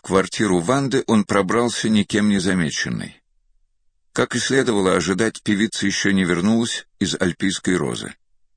квартиру Ванды, он пробрался никем не замеченный. Как и следовало ожидать, певица еще не вернулась из Альпийской розы.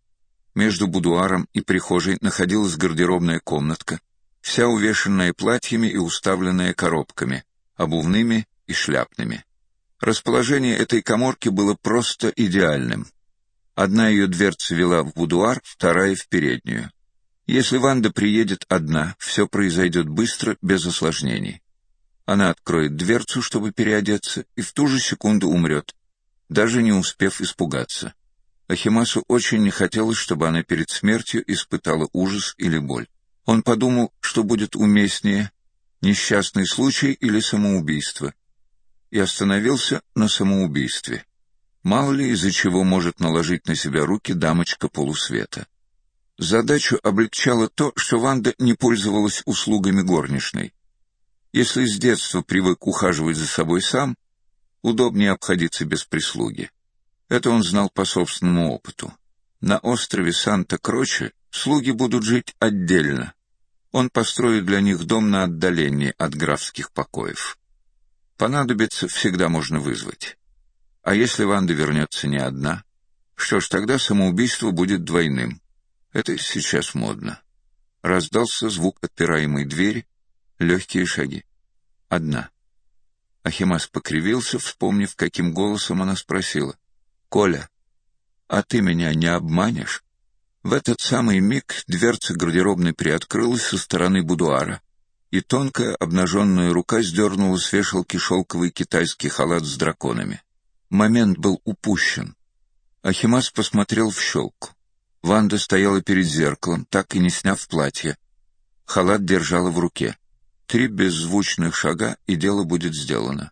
Между будуаром и прихожей находилась гардеробная комнатка, вся увешанная платьями и уставленная коробками, обувными и шляпными. Расположение этой каморки было просто идеальным. Одна ее дверца вела в будуар, вторая — в переднюю. Если Ванда приедет одна, все произойдет быстро, без осложнений. Она откроет дверцу, чтобы переодеться, и в ту же секунду умрет, даже не успев испугаться. Ахимасу очень не хотелось, чтобы она перед смертью испытала ужас или боль. Он подумал, что будет уместнее несчастный случай или самоубийство, и остановился на самоубийстве. Мало ли, из-за чего может наложить на себя руки дамочка полусвета. Задачу облегчало то, что Ванда не пользовалась услугами горничной. Если с детства привык ухаживать за собой сам, удобнее обходиться без прислуги. Это он знал по собственному опыту. На острове Санта-Кроче слуги будут жить отдельно. Он построит для них дом на отдалении от графских покоев. Понадобится, всегда можно вызвать. А если Ванда вернется не одна, что ж, тогда самоубийство будет двойным. Это сейчас модно. Раздался звук отпираемой двери, легкие шаги. Одна. Ахимас покривился, вспомнив, каким голосом она спросила: «Коля, а ты меня не обманешь?» В этот самый миг дверца гардеробной приоткрылась со стороны будуара, и тонкая обнаженная рука сдернула с вешалки шелковый китайский халат с драконами. Момент был упущен. Ахимас посмотрел в щелку. Ванда стояла перед зеркалом, так и не сняв платье. Халат держала в руке. 3 беззвучных шага, и дело будет сделано.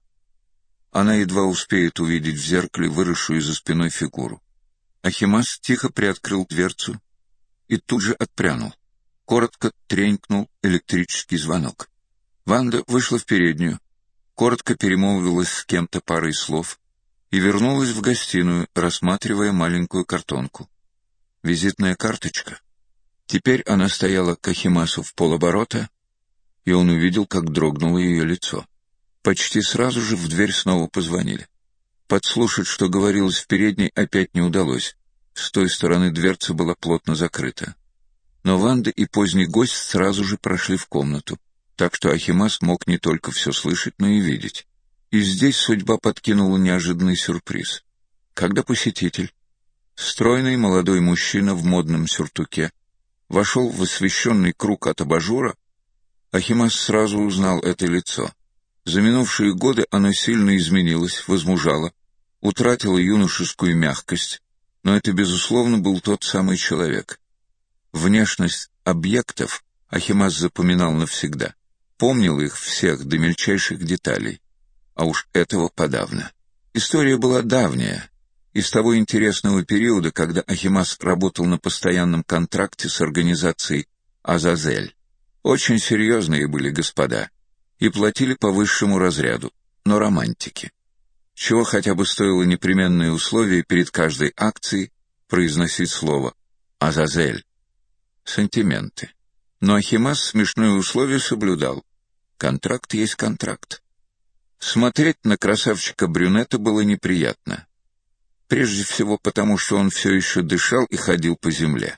Она едва успеет увидеть в зеркале выросшую за спиной фигуру. Ахимас тихо приоткрыл дверцу и тут же отпрянул. Коротко тренькнул электрический звонок. Ванда вышла в переднюю, коротко перемолвилась с кем-то парой слов и вернулась в гостиную, рассматривая маленькую картонку. Визитная карточка. Теперь она стояла к Ахимасу в полоборота, и он увидел, как дрогнуло ее лицо. Почти сразу же в дверь снова позвонили. Подслушать, что говорилось в передней, опять не удалось. С той стороны дверца была плотно закрыта. Но Ванда и поздний гость сразу же прошли в комнату, так что Ахимас мог не только все слышать, но и видеть. И здесь судьба подкинула неожиданный сюрприз. Когда посетитель, стройный молодой мужчина в модном сюртуке, вошел в освещенный круг от абажура, Ахимас сразу узнал это лицо. За минувшие годы оно сильно изменилось, возмужало, утратило юношескую мягкость, но это, безусловно, был тот самый человек. Внешность объектов Ахимас запоминал навсегда, помнил их всех до мельчайших деталей, а уж этого подавно. История была давняя, из того интересного периода, когда Ахимас работал на постоянном контракте с организацией «Азазель». Очень серьезные были господа и платили по высшему разряду, но романтики. Чего хотя бы стоило непременное условие перед каждой акцией произносить слово «Азазель». Сантименты. Но Ахимас смешное условие соблюдал. Контракт есть контракт. Смотреть на красавчика-брюнета было неприятно. Прежде всего потому, что он все еще дышал и ходил по земле.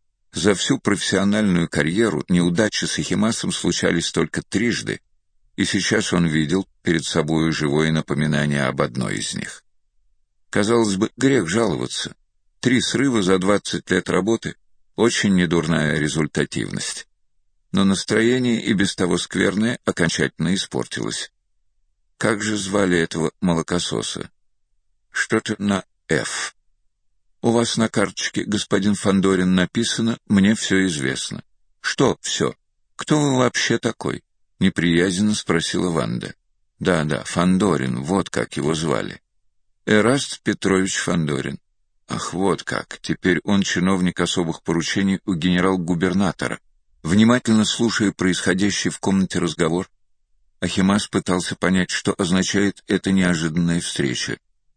За всю профессиональную карьеру неудачи с Ахимасом случались только трижды, и сейчас он видел перед собой живое напоминание об одной из них. Казалось бы, грех жаловаться. 3 срыва за 20 лет работы — очень недурная результативность. Но настроение, и без того скверное, окончательно испортилось. Как же звали этого молокососа? Что-то на «Ф». «У вас на карточке, господин Фандорин, написано «Мне все известно». «Что все? Кто вы вообще такой?» — неприязненно спросила Ванда. «Да, Фандорин, вот как его звали. Эраст Петрович Фандорин. Ах, вот как, теперь он чиновник особых поручений у генерал-губернатора». Внимательно слушая происходящий в комнате разговор, Ахимас пытался понять, что означает эта неожиданная встреча.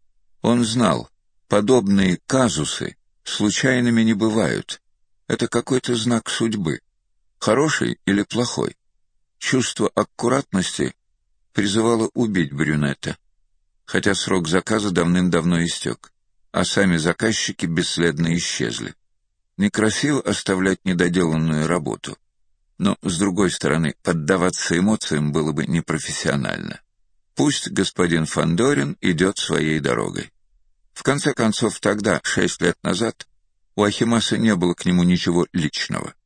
Он знал, подобные казусы случайными не бывают. Это какой-то знак судьбы. Хороший или плохой? Чувство аккуратности призывало убить брюнета, хотя срок заказа давным-давно истек, а сами заказчики бесследно исчезли. Некрасиво оставлять недоделанную работу, но, с другой стороны, поддаваться эмоциям было бы непрофессионально. Пусть господин Фандорин идет своей дорогой. В конце концов, тогда, 6 лет назад, у Ахимаса не было к нему ничего личного.